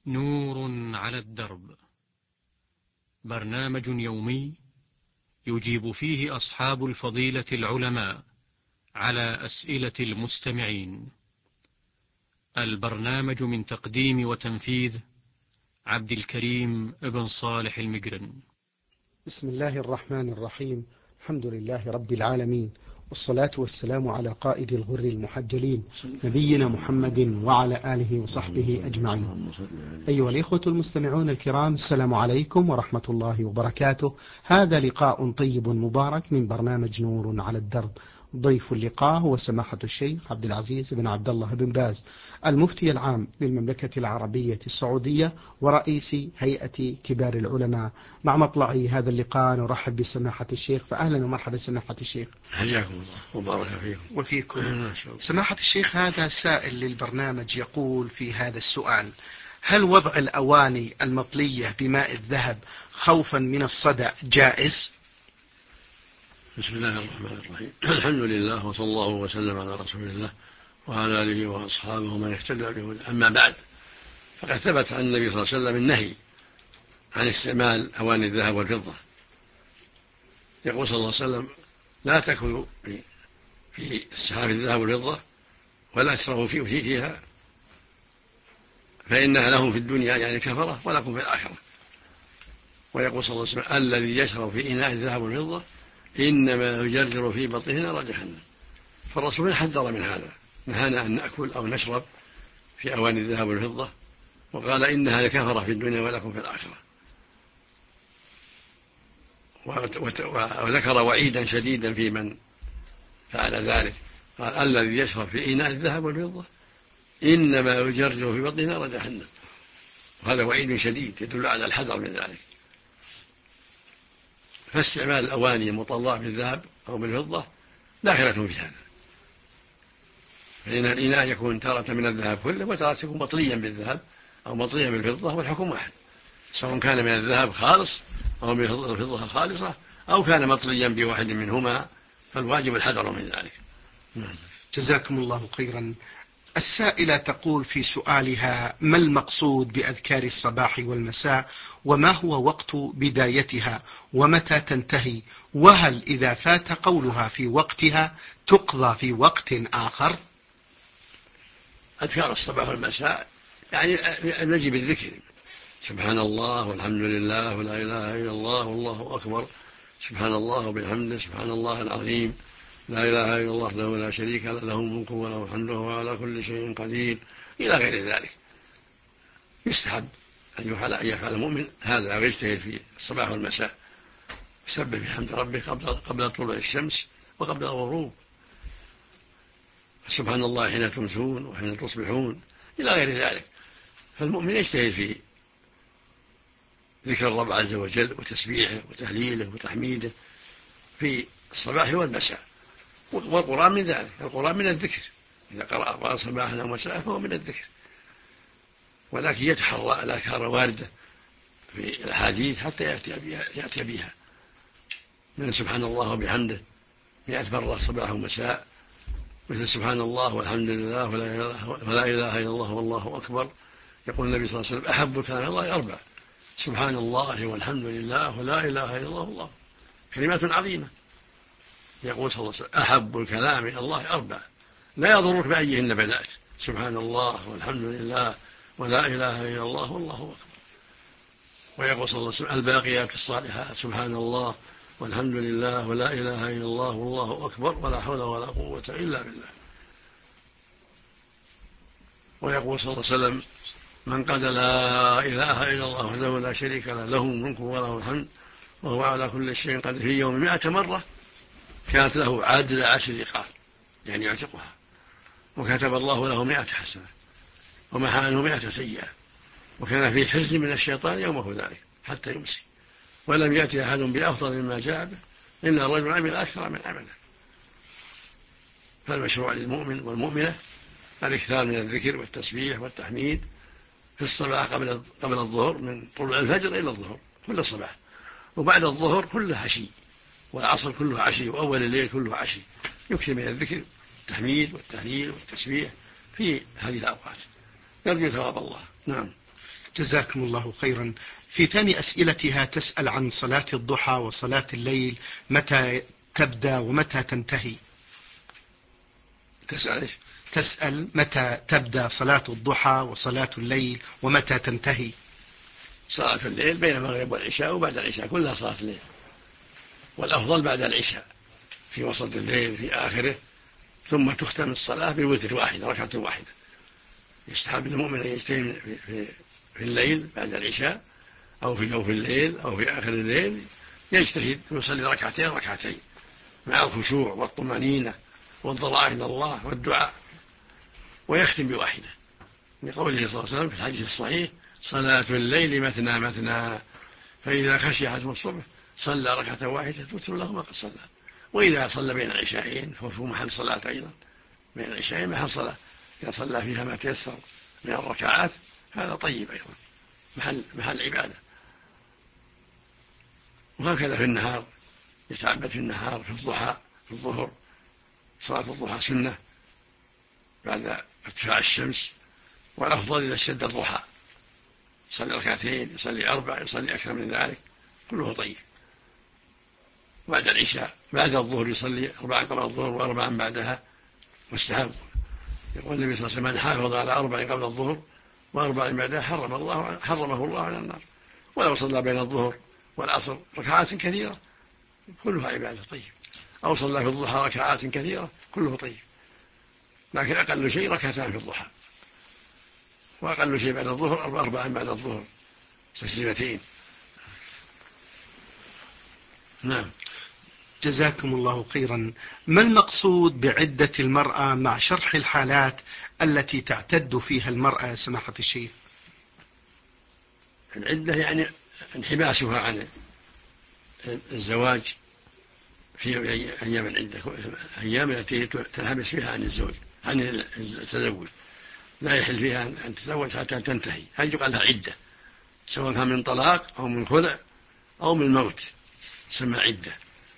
نور على الدرب، برنامج يومي يجيب فيه أصحاب الفضيلة العلماء على أسئلة المستمعين. البرنامج من تقديم وتنفيذ عبد الكريم بن صالح المقرن. بسم الله الرحمن الرحيم. الحمد لله رب العالمين، والصلاة والسلام على قائد الغر المحجلين نبينا محمد وعلى آله وصحبه أجمعين. أيها الإخوة المستمعون الكرام، السلام عليكم ورحمة الله وبركاته. هذا لقاء طيب مبارك من برنامج نور على الدرب. ضيف اللقاء هو سماحة الشيخ عبد العزيز بن عبد الله بن باز، المفتي العام للمملكة العربية السعودية ورئيس هيئة كبار العلماء. مع مطلع هذا اللقاء نرحب بسماحة الشيخ، فأهلا ومرحبا سماحة الشيخ. حياكم الله وبارك فيكم. وفيكم. سماحة الشيخ، هذا سائل للبرنامج يقول في هذا السؤال: هل وضع الأواني المطلية بماء الذهب خوفا من الصدأ جائز؟ بسم الله الرحمن الرحيم. الحمد لله وصلى الله وسلم على رسول الله وعلى آله وأصحابه ومن اهتدى بهداه. أما بعد، فقد ثبت عن النبي صلى الله عليه وسلم النهي عن استعمال أواني الذهب والفضة. يقول صلى الله عليه وسلم: لا تأكلوا في سحاب الذهب والفضة ولا تشربوا فيها، فإنها لهم في الدنيا يعني كفرة ولكم في الآخرة. ويقول صلى الله عليه وسلم: الذي يشرب في إناء الذهب والفضة إنما يجرجر في بطنه نار جهنم. فالرسول حذر من هذا، نهانا أن نأكل أو نشرب في أواني الذهب والفضة، وقال إنها لكفرة في الدنيا ولكم في الآخرة. وذكر وعيدا شديدا في من فعل ذلك، قال: الذي يشرب في إناء الذهب والفضة إنما يجرجر في بطنه نار جهنم. وهذا وعيد شديد يدل على الحذر من ذلك. فاستعمال الأواني المطلعة بالذهب أو بالفضة داخلة في هذا، فإن الإناء يكون تارة من الذهب كله وتارة يكون مطليا بالذهب أو مطليا بالفضة، والحكم واحد، سواء كان من الذهب خالص أو من الفضة الخالصة أو كان مطليا بواحد منهما، فالواجب الحذر من ذلك. جزاكم الله خيرا. السائلة تقول في سؤالها: ما المقصود بأذكار الصباح والمساء، وما هو وقت بدايتها، ومتى تنتهي، وهل إذا فات قولها في وقتها تقضى في وقت آخر؟ أذكار الصباح والمساء يعني نجي بالذكر: سبحان الله والحمد لله ولا إله إلا الله والله أكبر، سبحان الله وبحمده، سبحان الله العظيم، لا إله إلا الله وحده لا شريك له، له الملك وله الحمد وهو على كل شيء قدير، إلى غير ذلك. يستحب أن يفعل المؤمن هذا ويجتهد في الصباح والمساء، يسبح بحمد ربه قبل طلوع الشمس وقبل الغروب، سبحان الله حين تمسون وحين تصبحون، إلى غير ذلك. فالمؤمن يجتهد في ذكر الرب عز وجل وتسبيحه وتهليله وتحميده في الصباح والمساء. والقرآن من ذلك، القرآن من الذكر، إذا قرأ القرآن صباحا أو مساء فهو من الذكر، ولكن يتحرى الأذكار واردة في الأحاديث حتى يأتي بها، من سبحان الله وبحمده 100 مرة صباح ومساء، مثل سبحان الله والحمد لله ولا إله إلا الله والله أكبر. يقول النبي صلى الله عليه وسلم: أحب الكلام إلى الله 4: سبحان الله والحمد لله ولا إله إلا الله والله، كلمات عظيمة. يقول صلى الله عليه وسلم: أحب الكلام إلى الله 4 لا يضرك بأيهن بدأت: سبحان الله والحمد لله ولا إله إلا الله والله أكبر. ويقول صلى الله عليه وسلم: الباقيات الصالحات سبحان الله والحمد لله ولا إله إلا الله والله أكبر ولا حول ولا قوة إلا بالله. ويقول صلى الله عليه وسلم: من قال لا إله إلا الله وحده لا شريك له، له الملك وله الحمد وهو على كل شيء قدير، في يوم 100 مرة كانت له عدل 10 رقاب، يعني يعتقها، وكتب الله له 100 حسنة ومحى عنه 100 سيئة، وكان في حزن من الشيطان يومه ذلك حتى يمسي، ولم يأتي أحد بأفضل مما جاء به إلا الرجل عمل أكثر من عمله. فالمشروع للمؤمن والمؤمنة الاكثار من الذكر والتسبيح والتحميد في الصباح قبل الظهر، من طلوع الفجر إلى الظهر كل الصباح، وبعد الظهر كله عشي، والعصر كله عشي، وأول الليل كله عشي، يكثر من الذكر والتحميد والتهليل والتسبيح في هذه الأوقات، يرجو ثواب الله. نعم. جزاكم الله خيرا. في ثاني أسئلتها تسأل عن صلاة الضحى وصلاة الليل، متى تبدأ ومتى تنتهي؟ تسأل متى تبدأ صلاة الضحى وصلاة الليل ومتى تنتهي؟ صلاة الليل بين المغرب والعشاء وبعد العشاء كلها صلاة الليل، والأفضل بعد العشاء في وسط الليل في آخره، ثم تختم الصلاة بوتر واحد، ركعة واحدة. يستحب للمؤمن أن يجتهد في الليل بعد العشاء أو في جوف الليل أو في آخر الليل، يجتهد ويصلي ركعتين مع الخشوع والطمأنينة والضراعة إلى الله والدعاء، ويختم بواحدة، لقوله صلى الله عليه وسلم في الحديث الصحيح: صلاة الليل مثنى مثنى، فإذا خشي حزم الصبح صلى ركعة واحدة توتر له ما قد صلى. وإذا صلى بين العشاءين فهو محل صلاة أيضا، بين العشاءين محل صلاة، إذا صلى فيها ما تيسر من الركعات هذا طيب أيضا، محل عبادة. وهكذا في النهار، يتعبد في النهار في الضحى، في الظهر صلاة الضحى سنة بعد ارتفاع الشمس، والأفضل إذا اشتد الضحى يصلي ركعتين، يصلي 4، يصلي أكثر من ذلك، كله طيب. بعد العشاء بعد الظهر يصلي 4 قبل الظهر و4 بعدها، مستحب. يقول النبي صلى الله عليه وسلم: من حافظ على 4 قبل الظهر و4 بعدها حرمه الله على النار. ولو صلى بين الظهر والعصر ركعات كثيرة كلها عبادة طيب، أو صلى في الضحى ركعات كثيرة كله طيب، لكن أقل شيء 2 في الضحى، وأقل شيء بعد الظهر 4 بعد الظهر تسليمتين. نعم. جزاكم الله خيرا. ما المقصود بعدة المرأة مع شرح الحالات التي تعتد فيها المرأة يا سماحة الشيخ؟ العدة يعني انحباسها عن الزواج في أيام العدة، أيام التي تنحبس فيها عن الزوج، عن التزوج، لا يحل فيها أن تتزوج حتى تنتهي، هذه يقال لها عدة، سواء كان من طلاق أو من خلع أو من موت تسمى عدة،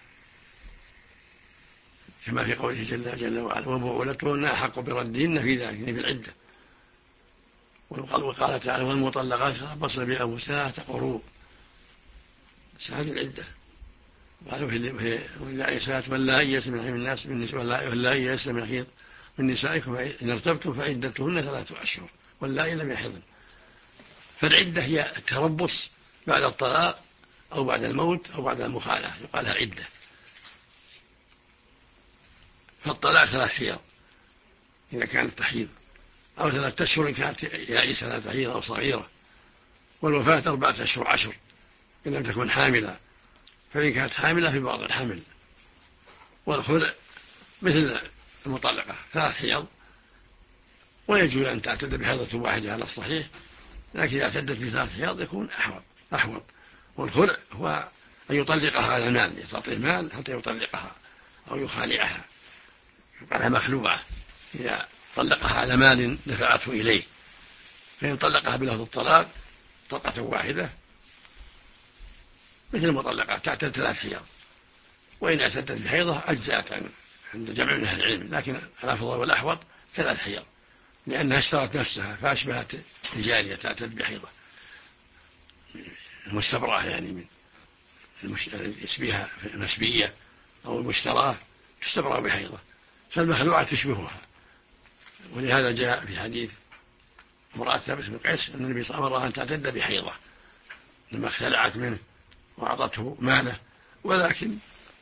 كما في قوله جل وعلا: وبعولتهن أحق بردهن في ذلك، في العدة. وقال تعالى: والمطلقات يتربصن بأنفسهن قروء، هذه العدة. قالوا في واللائي يئسن من الناس واللائي يئسن من الحيض من نسائكم إن ارتبتم فعدتهن 3 أشهر واللائي لم يحضن. فالعدة هي التربص بعد الطلاق أو بعد الموت أو بعد المخالعة، يقال لها عدة. فالطلاق 3 حيض إذا كانت تحيض، أو 3 أشهر إن كانت يائسة لا تحيض أو صغيرة، والوفاة 4 أشهر 10 إن لم تكن حاملة، فإن كانت حاملة في بعض الحمل. والخلع مثل المطلقة 3 حيض، ويجوز أن تعتد بحيضة واحدة على الصحيح، لكن إذا اعتدت ب3 حيض يكون أحوط. والخلع هو أن يطلقها على المال، يعطي المال حتى يطلقها أو يخالعها، يقال لها مخلوعة إذا طلقها على مال دفعته إليه. فإن طلقها بلفظ الطلاق طلقة واحدة مثل المطلقات تعتد 3 حيض، وإن اعتدت بحيضة أجزأت عند جمع من أهل العلم، لكن الأفضل والأحوط 3 حيض، لأنها اشترت نفسها فأشبهت الجارية تعتد بحيضة، المستبرأة يعني من اسمها المسبية أو المشتراه تستبرأ بحيضة، فالمخلوعة تشبهها. ولهذا جاء في حديث امرأة ثابت بن قيس أن النبي صلى الله عليه وسلم أمرها أن تعتد بحيضة لما اختلعت منه وأعطته ماله، ولكن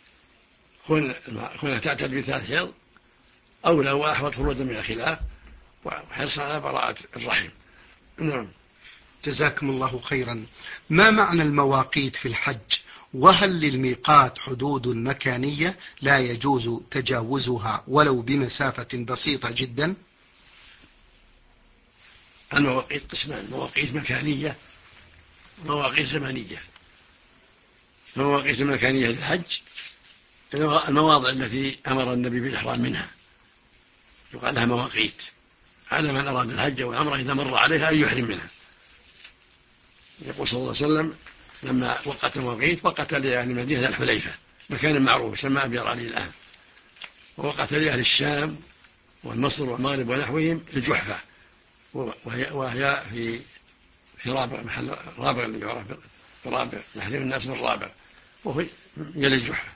كونها تعتد ب3 حيض أولى وأحوط خروجا من الخلاف وحرصا على براءة الرحم. نعم. جزاكم الله خيرا. ما معنى المواقيت في الحج؟ وهل للميقات حدود مكانية لا يجوز تجاوزها ولو بمسافة بسيطة جدا؟ المواقيت قسمان: مواقيت مكانية ومواقيت زمنية. المواقيت المكانية للحج المواضع التي أمر النبي بالإحرام منها، يقال لها مواقيت، على من أراد الحج والعمرة إذا مر عليها أن يحرم منها. يقول صلى الله عليه وسلم: لما وقت المواقيت وقت لأهل مدينة الحليفة، مكان معروف يسمى أبيار علي الآن، ووقت لأهل الشام والمصر والمغرب ونحوهم الجحفة، وهي في رابغ، محل رابغ اللي يعرف برابغ، يحلم الناس بالرابغ، وهو يلي الجحفة.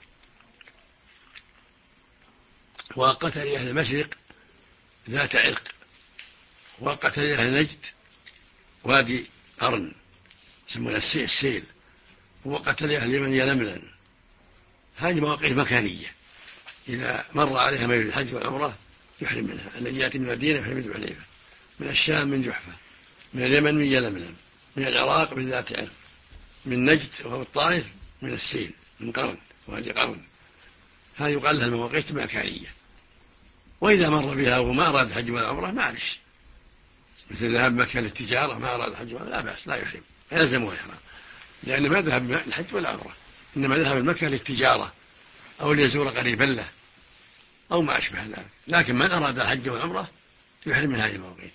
وقتل أهل المشرق ذات عرق، وقتل أهل نجد وادي قرن يسمونه السيل، وقتل أهل اليمن يلملم. هذه مواقيت مكانية، إذا مر عليها من الحج والعمرة يحرم منها. الذي يأتي من المدينة يحرم من حليفة، من الشام من جحفة، من اليمن من يلملم، من العراق من ذات عرق، من نجد وهو الطائف من السيل من قرن وادي قرن. هذه يقال لها المواقيت المكانية. وإذا مر بها وما أراد الحج والعمرة معلش، مثل ذهب مكة للتجارة ما أراد الحج والعمرة لا بأس، لا يحرم، لا يلزمه إحرام، لأن ما ذهب الحج والعمرة، إنما ذهب المكة للتجارة أو ليزور قريبا له أو ما أشبه ذلك. لكن من أراد الحج والعمرة يحرم من هذه المواقيت،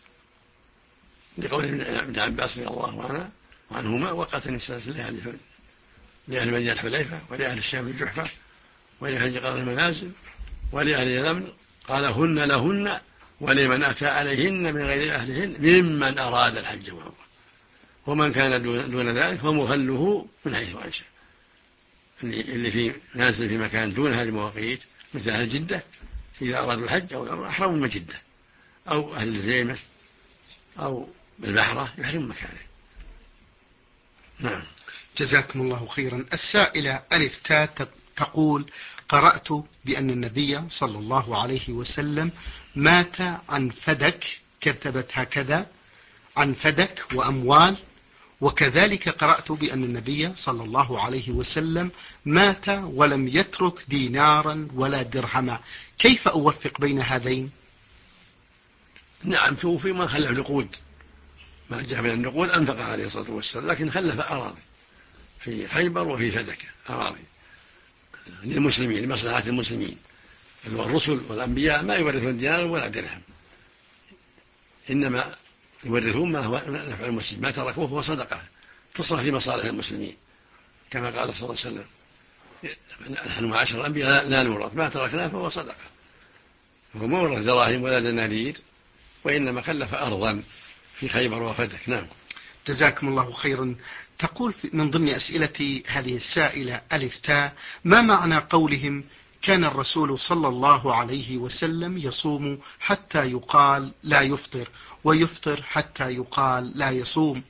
لقول ابن عباس رضي الله عنهما: وقتني سنة لأهل المدينة الحليفة، ولأهل الشام الجحفة، ولأهل قرن المنازل، ولأهل اليمن، قال: هن لهن ولمن أتى عليهن من غير أهلهن ممن أراد الحج والعمرة، ومن كان دون ذلك فمهله من حيث أنشأ. اللي في نازل في مكان دون هذه المواقيت مثل أهل جدة إذا أرادوا الحج أو العمرة أحرموا من جدة، أو أهل الزيمة أو البحرة يحرم مكانه. نعم. جزاكم الله خيرا. السائلة ألف تاء تقول: قرأت بأن النبي صلى الله عليه وسلم مات عن فدك، كتبت هكذا: عن فدك وأموال، وكذلك قرأت بأن النبي صلى الله عليه وسلم مات ولم يترك دينارا ولا درهما، كيف أوفق بين هذين؟ نعم، توفي ما خلف نقود، ما جاء من النقود أنفق عليه الصلاة والسلام، لكن خلف أراضي في خيبر وفي فدك، أراضي للمسلمين لمصلحة المسلمين. الرسل والأنبياء ما يورثون دينار ولا درهم، إنما يورثون ما هو نفع المسلمين، ما تركوه هو صدقة تصرف في مصالح المسلمين، كما قال صلى الله عليه وسلم: نحن معاشر الأنبياء لا نورث، ما تركناه فهو صدقة. هو ما ورث دراهم ولا دنانير، وإنما خلف أرضا في خيبر وفدك. نعم. جزاكم الله خيرا. تقول من ضمن أسئلة هذه السائلة ألف تاء: ما معنى قولهم كان الرسول صلى الله عليه وسلم يصوم حتى يقال لا يفطر، ويفطر حتى يقال لا يصوم؟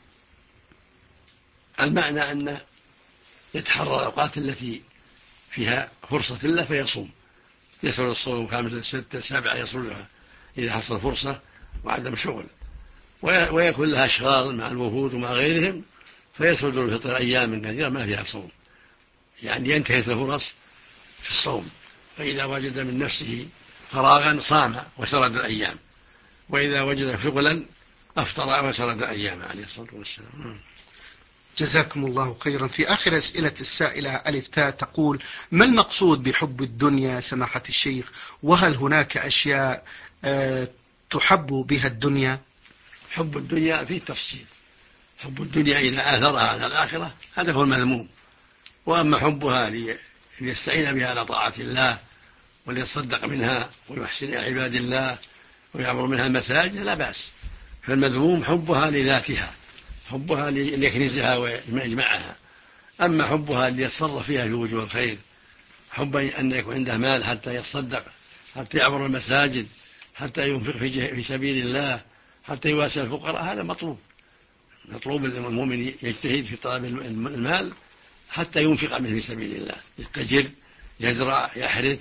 المعنى أن يتحرى الأوقات التي فيها فرصة له فيصوم، يسرد الصوم 5 6 7 يسردها إذا حصل فرصة وعدم شغل، ويكون لها أشغال مع الوفود ومع غيرهم فيسرد الفطر أيام كثيرة ما فيها صوم، يعني ينتهز الفرص في الصوم، فإذا وجد من نفسه فراغا صام وسرد الأيام، وإذا وجد شغلا أفطر وسرد الأيام عليه الصلاة والسلام. جزاكم الله خيرا. في آخر أسئلة السائلة ألف تاء تقول: ما المقصود بحب الدنيا سماحة الشيخ، وهل هناك أشياء تحب بها الدنيا؟ حب الدنيا فيه تفصيل، حب الدنيا إذا آثرها على الآخرة هذا هو المذموم، وأما حبها ليستعين بها على طاعة الله وليتصدق منها ويحسن إلى عباد الله ويعمر منها المساجد لا بأس، فالمذموم حبها لذاتها، حبها ليكنزها ويجمعها. أما حبها ليتصرف فيها في وجوه الخير، حب أن يكون عنده مال حتى يتصدق، حتى يعمر المساجد، حتى ينفق في سبيل الله، حتى يواسي الفقراء، هذا مطلوب المؤمن يجتهد في طلب المال حتى ينفق منه في سبيل الله، يتجر، يزرع، يحرث،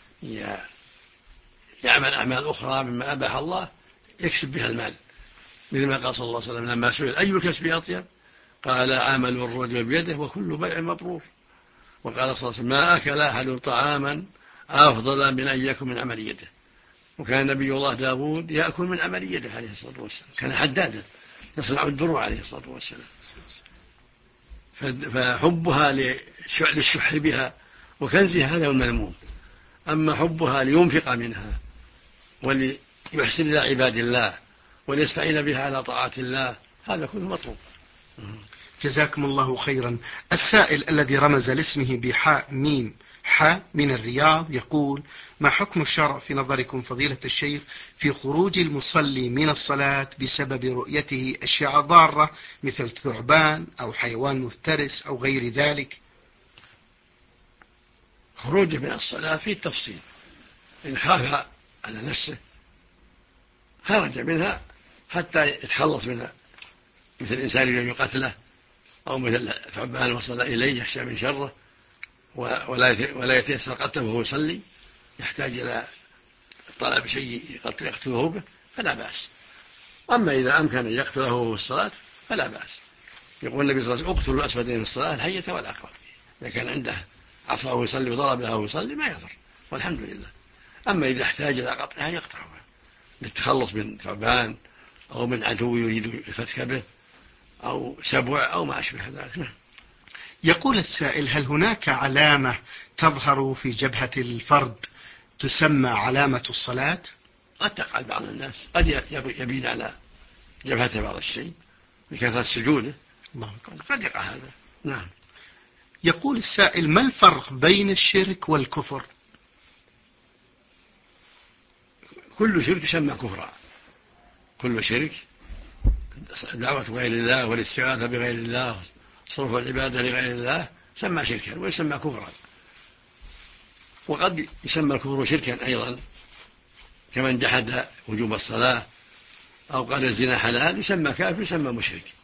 يعمل أعمال أخرى مما أباح الله يكسب بها المال، مثل ما قال صلى الله عليه وسلم لما سئل: أي الكسب أطيب؟ قال: عمل الرجل بيده وكل بيع مبرور. وقال صلى الله عليه وسلم: ما أكل أحد طعاما أفضل من أن يأكل من عمل يده. وكان نبي الله داود يأكل من عمل يده عليه الصلاة والسلام، كان حدادا يصنع الدروع عليه الصلاة والسلام. فحبها للشح بها وكنزها هذا هو المذموم. أما حبها لينفق منها وليحسن إلى عباد الله وليستعين بها على طاعة الله هذا كله مطلوب. جزاكم الله خيرا. السائل الذي رمز لاسمه بحاء ميم من الرياض يقول: ما حكم الشرع في نظركم فضيلة الشيخ في خروج المصلي من الصلاة بسبب رؤيته أشياء ضارة مثل ثعبان أو حيوان مفترس أو غير ذلك؟ خروجه من الصلاة فيه تفصيل. إن خاف على نفسه خرج منها حتى يتخلص منها، مثل الإنسان يريد قتله، أو مثل ثعبان وصل إليه يخشى من شره ولا يتيسر قتله وهو يصلي، يحتاج إلى طلب شيء يقتله به، فلا بأس. أما إذا أمكن أن يقتله وهو في الصلاة فلا بأس. يقول النبي صلى الله عليه وسلم: اقتلوا الأسودين في الصلاة، الحية والعقرب. إذا كان عنده عصا وهو يصلي وضربها وهو يصلي ما يضر، والحمد لله. أما إذا احتاج إلى قطعها يقطعها للتخلص من ثعبان أو من عدو يريد الفتك به أو سبع أو ما أشبه ذلك. يقول السائل: هل هناك علامة تظهر في جبهة الفرد تسمى علامة الصلاة؟ قد تقع بعض الناس، قد يبين على جبهته بعض الشيء بكثرة سجوده، قد يقع هذا. نعم. يقول السائل: ما الفرق بين الشرك والكفر؟ كل شرك يسمى كفرا. كل شرك، دعوة غير الله والاستغاثة بغير الله، صرف العبادة لغير الله، سمى شركا ويسمى كفرا. وقد يسمى الكفر شركا أيضا، كمن جحد وجوب الصلاة أو قال الزنا حلال يسمى كافر يسمى مشرك.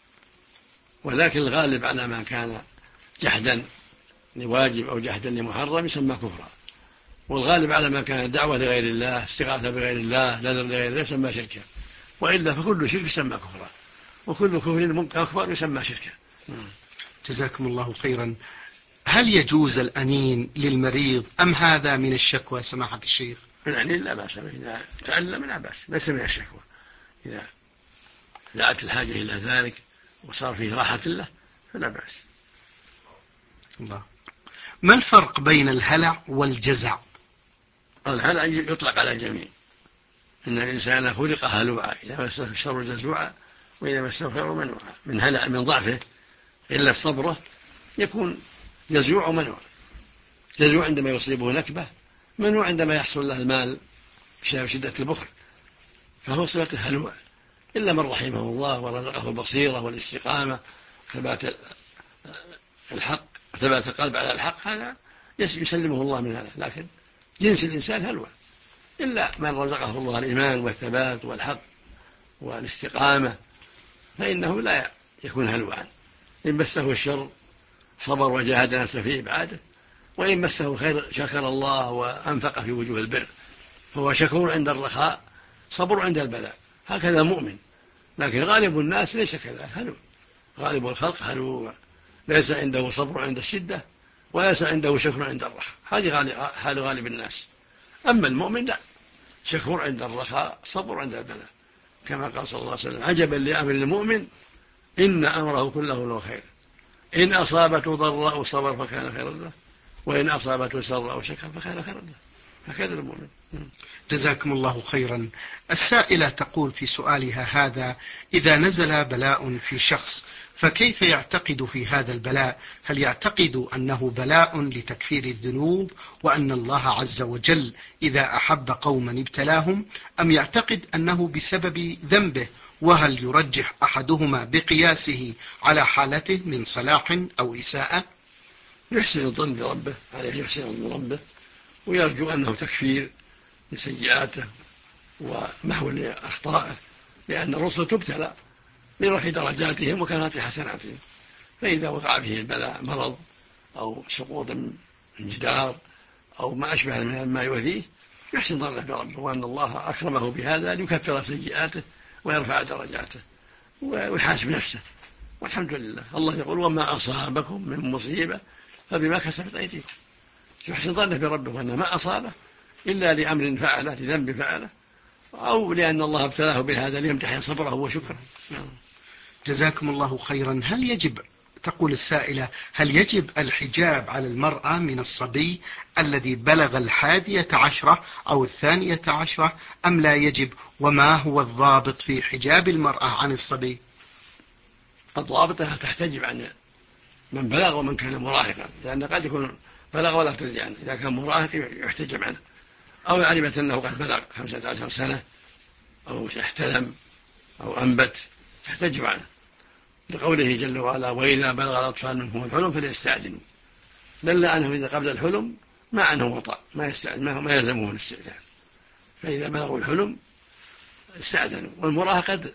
ولكن الغالب على ما كان جحدا لواجب أو جحدا لمحرم يسمى كفرا، والغالب على ما كان دعوة لغير الله، استغاثة بغير الله، نذر لغير الله يسمى شركا. وإلا فكل شرك يسمى كفرا، وكل كفر أكبر يسمى شركا. جزاكم الله خيرا. هل يجوز الأنين للمريض أم هذا من الشكوى سماحة الشيخ؟ الأنين لا بأس به، إذا تعلم لا بأس، ليس من الشكوى. إذا دعت الحاجة إلى ذلك وصار فيه راحة له فلا بأس. الله. ما الفرق بين الهلع والجزع؟ الهلع يطلق على الجميع، إن الإنسان خلق هلوعا، إذا مسه الشر جزوعا وإذا مسه الخير منوعا. من هلع من ضعفه إلا الصبر يكون جزوع ومنوع. جزوع عندما يصيبه نكبة، منوع عندما يحصل له المال بسبب شدة البخل، فهو صفة هلوع. إلا من رحمه الله ورزقه البصيرة والاستقامة ثبات الحق وثبات القلب على الحق، هذا يسلمه الله من هذا. لكن جنس الإنسان هلوع، إلا من رزقه الله الإيمان والثبات والحق والاستقامة فإنه لا يكون هلوعا. إن مسه الشر صبر وجاهد نفسه في إبعاده، وإن مسه الخير شكر الله وأنفق في وجوه البر، فهو شكور عند الرخاء، صبر عند البلاء. هكذا مؤمن. لكن غالب الناس ليس كذا، هلوع. غالب الخلق هلوع، ليس عنده صبر عند الشدة وليس عنده شكر عند الرخاء. هذه حال غالب الناس. أما المؤمن لا، شكور عند الرخاء، صبر عند البلاء، كما قال صلى الله عليه وسلم: عجبا لأمر المؤمن إن أمره كله له خير، إن أصابته ضراء صبر فكان خيرا له، وإن أصابته سراء شكر فكان خيرا له. هكذا المؤمن. جزاكم الله خيرا. السائلة تقول في سؤالها هذا: إذا نزل بلاء في شخص فكيف يعتقد في هذا البلاء؟ هل يعتقد أنه بلاء لتكفير الذنوب وأن الله عز وجل إذا أحب قوما ابتلاهم، أم يعتقد أنه بسبب ذنبه؟ وهل يرجح أحدهما بقياسه على حالته من صلاح أو إساءة؟ يحسن الظن بربه، عليه يحسن الظن بربه ويرجو أنه تكفير لسيئاته ومحو لأخطائه، لأن الرسل تبتلى لرفع درجاتهم وكثرة حسناتهم. فإذا وقع به البلاء مرض أو سقوط من جدار أو ما أشبه مما يؤذيه، يحسن ظنه بربه وأن الله أكرمه بهذا ليكفر سيئاته ويرفع درجاته ويحاسب نفسه، والحمد لله. الله يقول: وما أصابكم من مصيبة فبما كسبت أيديكم. يحسن ظنه بربه وأن ما أصابه إلا لأمر فعله، لذنب فعله، أو لأن الله ابتلاه بهذا ليمتحن صبره وشكره. جزاكم الله خيرا. هل يجب، تقول السائلة، هل يجب الحجاب على المرأة من الصبي الذي بلغ 11 أو 12 أم لا يجب؟ وما هو الضابط في حجاب المرأة عن الصبي؟ الضابط أنها تحتجب عن من بلغ ومن كان مراهقا، لأن قد يكون بلغ ولا ترجع عنه، إذا كان مراهق يحتجب عنه، أو علمت أنه قد بلغ 15 سنة أو احتلم أو أنبت تحتجب عنه، لقوله جل وعلا: وإذا بلغ الأطفال منهم الحلم فليستأذنوا، دل أنه إذا قبل الحلم ما عنه وطأ، ما يلزمه الاستئذان، فإذا بلغوا الحلم استأذنوا. والمراهق قد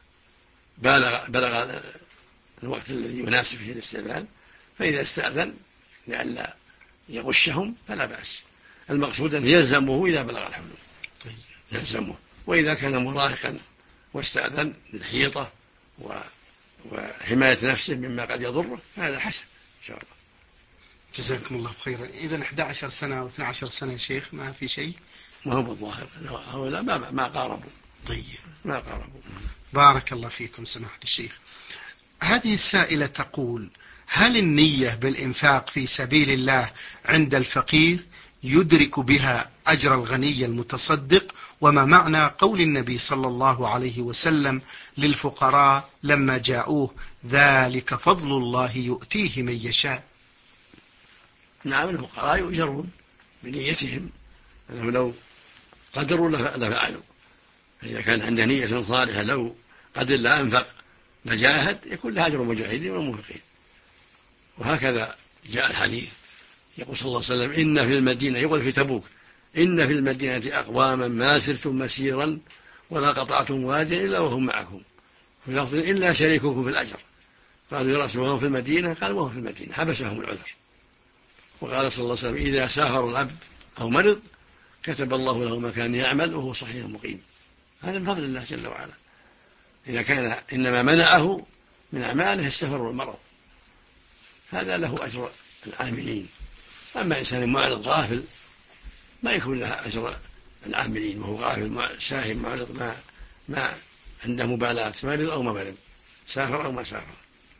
بلغ الوقت الذي يناسب فيه الاستئذان، فإذا استأذن لئلا يغشهم فلا بأس. المقصود أن يلزمه إذا بلغ الحلم، يلزمه. وإذا كان مراهقا واستأذن للحيطة وحماية نفسه مما قد يضره فهذا حسن إن شاء الله. جزاكم الله خيرا. إذا 11 سنة أو 12 سنة يا شيخ ما في شيء؟ ما هو بالظاهر، هؤلاء ما قاربوا. طيب، ما قاربوا. بارك الله فيكم سماحة الشيخ. هذه السائلة تقول: هل النية بالإنفاق في سبيل الله عند الفقير يدرك بها أجر الغني المتصدق؟ وما معنى قول النبي صلى الله عليه وسلم للفقراء لما جاءوه: ذلك فضل الله يؤتيه من يشاء؟ نعم، الفقراء يؤجرون بنيتهم، أنه لو قدروا لفعلوا، فإذا كان عنده نية صالحة لو قدر لا أنفق لجاهد يكون له أجر المجاهدين والمنفقين. وهكذا جاء الحديث، يقول صلى الله عليه وسلم: إن في المدينة، يقول في تبوك: إن في المدينة أقواما ما سرتم مسيرا ولا قطعتم واديا إلا وهم معكم، في لفظ إلا شريككم في الأجر. قالوا: يا رسول الله في المدينة؟ قال: وهم في المدينة، حبسهم العذر. وقال صلى الله عليه وسلم: إذا سافر العبد أو مرض كتب الله له مكان يعمل وهو صحيح مقيم. هذا من فضل الله جل وعلا، إذا كان إنما منعه من أعماله السفر والمرض، هذا له أجر العاملين. أما إنسان معرض غافل ما يكون له أجر العاملين، وهو غافل ساهر معرض ما عنده مبالاة، مرض أو ما مرض، سافر أو ما سافر.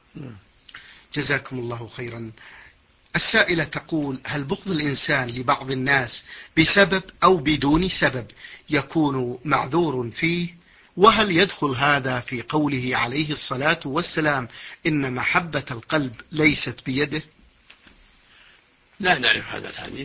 جزاكم الله خيرا. السائلة تقول: هل بغض الإنسان لبعض الناس بسبب أو بدون سبب يكون معذور فيه؟ وهل يدخل هذا في قوله عليه الصلاة والسلام: إن محبة القلب ليست بيده؟ لا نعرف هذا الحديث،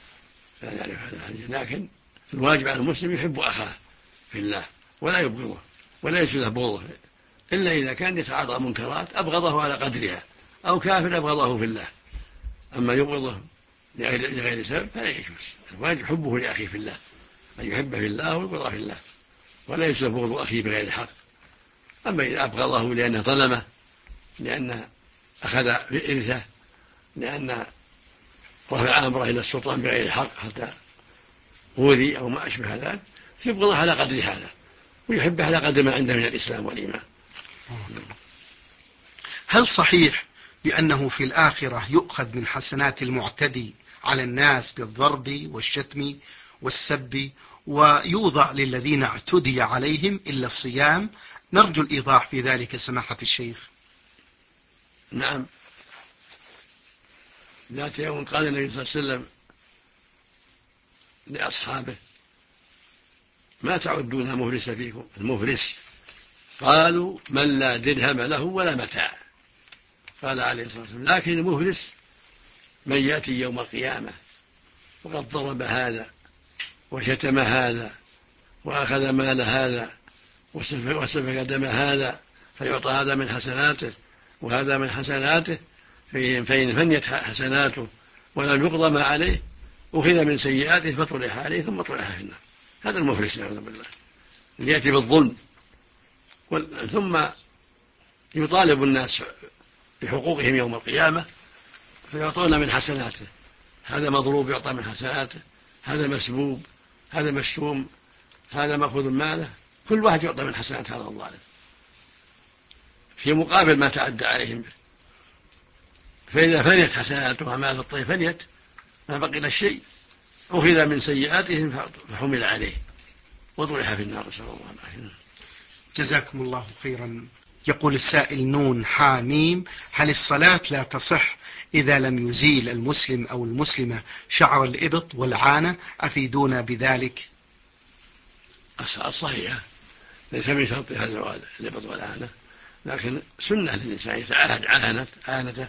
لكن الواجب على المسلم يحب أخاه في الله ولا يبغضه ولا يجوز بغضه، إلا إذا كان يتعاطى منكرات أبغضه على قدرها، أو كافر أبغضه في الله. أما يبغضه لغير سبب فلا يجوز. الواجب حبه لأخيه في الله، أن يحبه في الله ويبغضه في الله، ولا يجوز بغض أخيه بغير حق. أما إذا أبغضه لأنه ظلمه، لأنه أخذ إرثه، لأن رفع أمره إلى السلطان بغير حق حتى أوذي أو ما أشبه ذلك، يبغضه على قدر هذا ويحبه على قدر ما عنده من الإسلام والإيمان. هل صحيح بأنه في الآخرة يؤخذ من حسنات المعتدي على الناس بالضرب والشتم والسب، ويوضع للذين اعتدي عليهم إلا الصيام؟ نرجو الإيضاح في ذلك سماحة الشيخ. نعم، ذات يوم قال النبي صلى الله عليه وسلم لأصحابه: ما تعدون مفلس فيكم؟ المفلس قالوا: من لا درهم له ولا متاع. قال عليه الصلاة والسلام: لكن المفلس من يأتي يوم القيامة وقد ضرب هذا وشتم هذا وأخذ مال هذا وسفك دم هذا، فيعطى هذا من حسناته وهذا من حسناته، فإن فنيت حسناته ولم يقضى ما عليه أخذ من سيئاته فطرح عليه ثم طرح في النار. هذا المفلس نعوذ بالله، اللي يأتي بالظلم ثم يطالب الناس بحقوقهم يوم القيامة فيعطون من حسناته. هذا مضروب يعطى من حسناته، هذا مسبوب، هذا مشتوم، هذا مأخوذ ماله، كل واحد يعطى من حسنات هذا الظالم في مقابل ما تعدى عليهم به. فإذا فنيت حسناته ومال الطيب فنيت، ما بقي له شيء، أخذ من سيئاتهم فحمل عليه وطرح في النار، نسأل الله العافية. جزاكم الله خيرا. يقول السائل: نون حاميم: هل الصلاة لا تصح إذا لم يزيل المسلم أو المسلمة شعر الإبط والعانة؟ أفيدونا بذلك. الصحيحة ليس من شرطها زوال الإبط والعانة، لكن سنة للإنسان يتعاهد عانته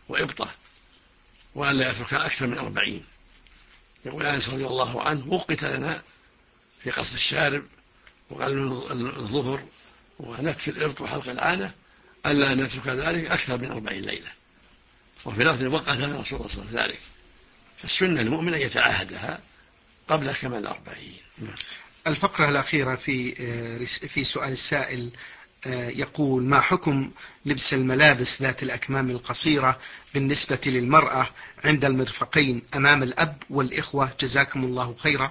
وإبطة، وأن لا يتركها أكثر من 40. يقول أنس رضي الله عنه: وقت لنا في قص الشارب وقلم الظهر ونتف الإبط وحلق العانة ألا نترك ذلك أكثر من 40 ليلة. وفي لفظ: وقت لنا رسول الله صلى الله عليه وسلم ذلك. فالسنة المؤمن أن يتعاهدها قبل كمال 40. الفقرة الأخيرة في سؤال السائل يقول: ما حكم لبس الملابس ذات الأكمام القصيرة بالنسبة للمرأة عند المرفقين أمام الأب والإخوة؟ جزاكم الله خيرا.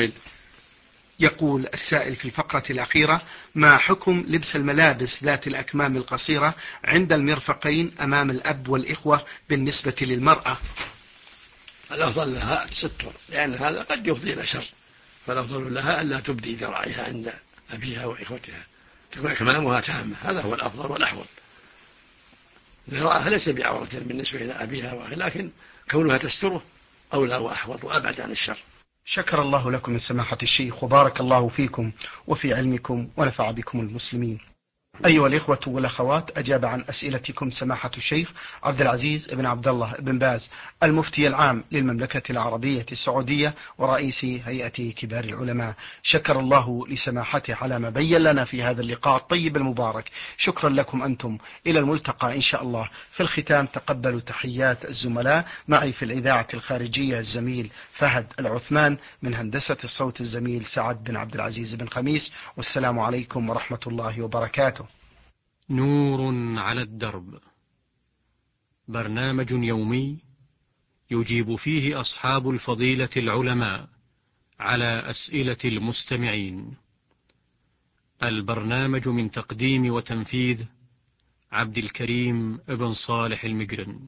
يقول السائل في الفقرة الأخيرة: ما حكم لبس الملابس ذات الأكمام القصيرة عند المرفقين أمام الأب والإخوة بالنسبة للمرأة؟ الأفضل لها الستر، لأن هذا قد يفضي إلى شر، فالأفضل لها ألا تبدي ذراعها عند أبيها وإخوتها، تكون أكمامها تامة، هذا هو الأفضل والأحوط. ذراعها ليس بعورة بالنسبة إلى أبيها وأخيه، لكن كونها تستره أولى وأحوط وأبعد عن الشر. شكر الله لكم من سماحة الشيخ، وبارك الله فيكم وفي علمكم ونفع بكم المسلمين. أيها الإخوة والأخوات، أجاب عن أسئلتكم سماحة الشيخ عبد العزيز بن عبد الله بن باز، المفتي العام للمملكة العربية السعودية ورئيس هيئة كبار العلماء. شكر الله لسماحته على ما بين لنا في هذا اللقاء الطيب المبارك. شكرا لكم أنتم، إلى الملتقى إن شاء الله. في الختام تقبلوا تحيات الزملاء، معي في الإذاعة الخارجية الزميل فهد العثمان، من هندسة الصوت الزميل سعد بن عبد العزيز بن خميس، والسلام عليكم ورحمة الله وبركاته. نور على الدرب، برنامج يومي يجيب فيه أصحاب الفضيلة العلماء على أسئلة المستمعين. البرنامج من تقديم وتنفيذ عبد الكريم ابن صالح المجرن.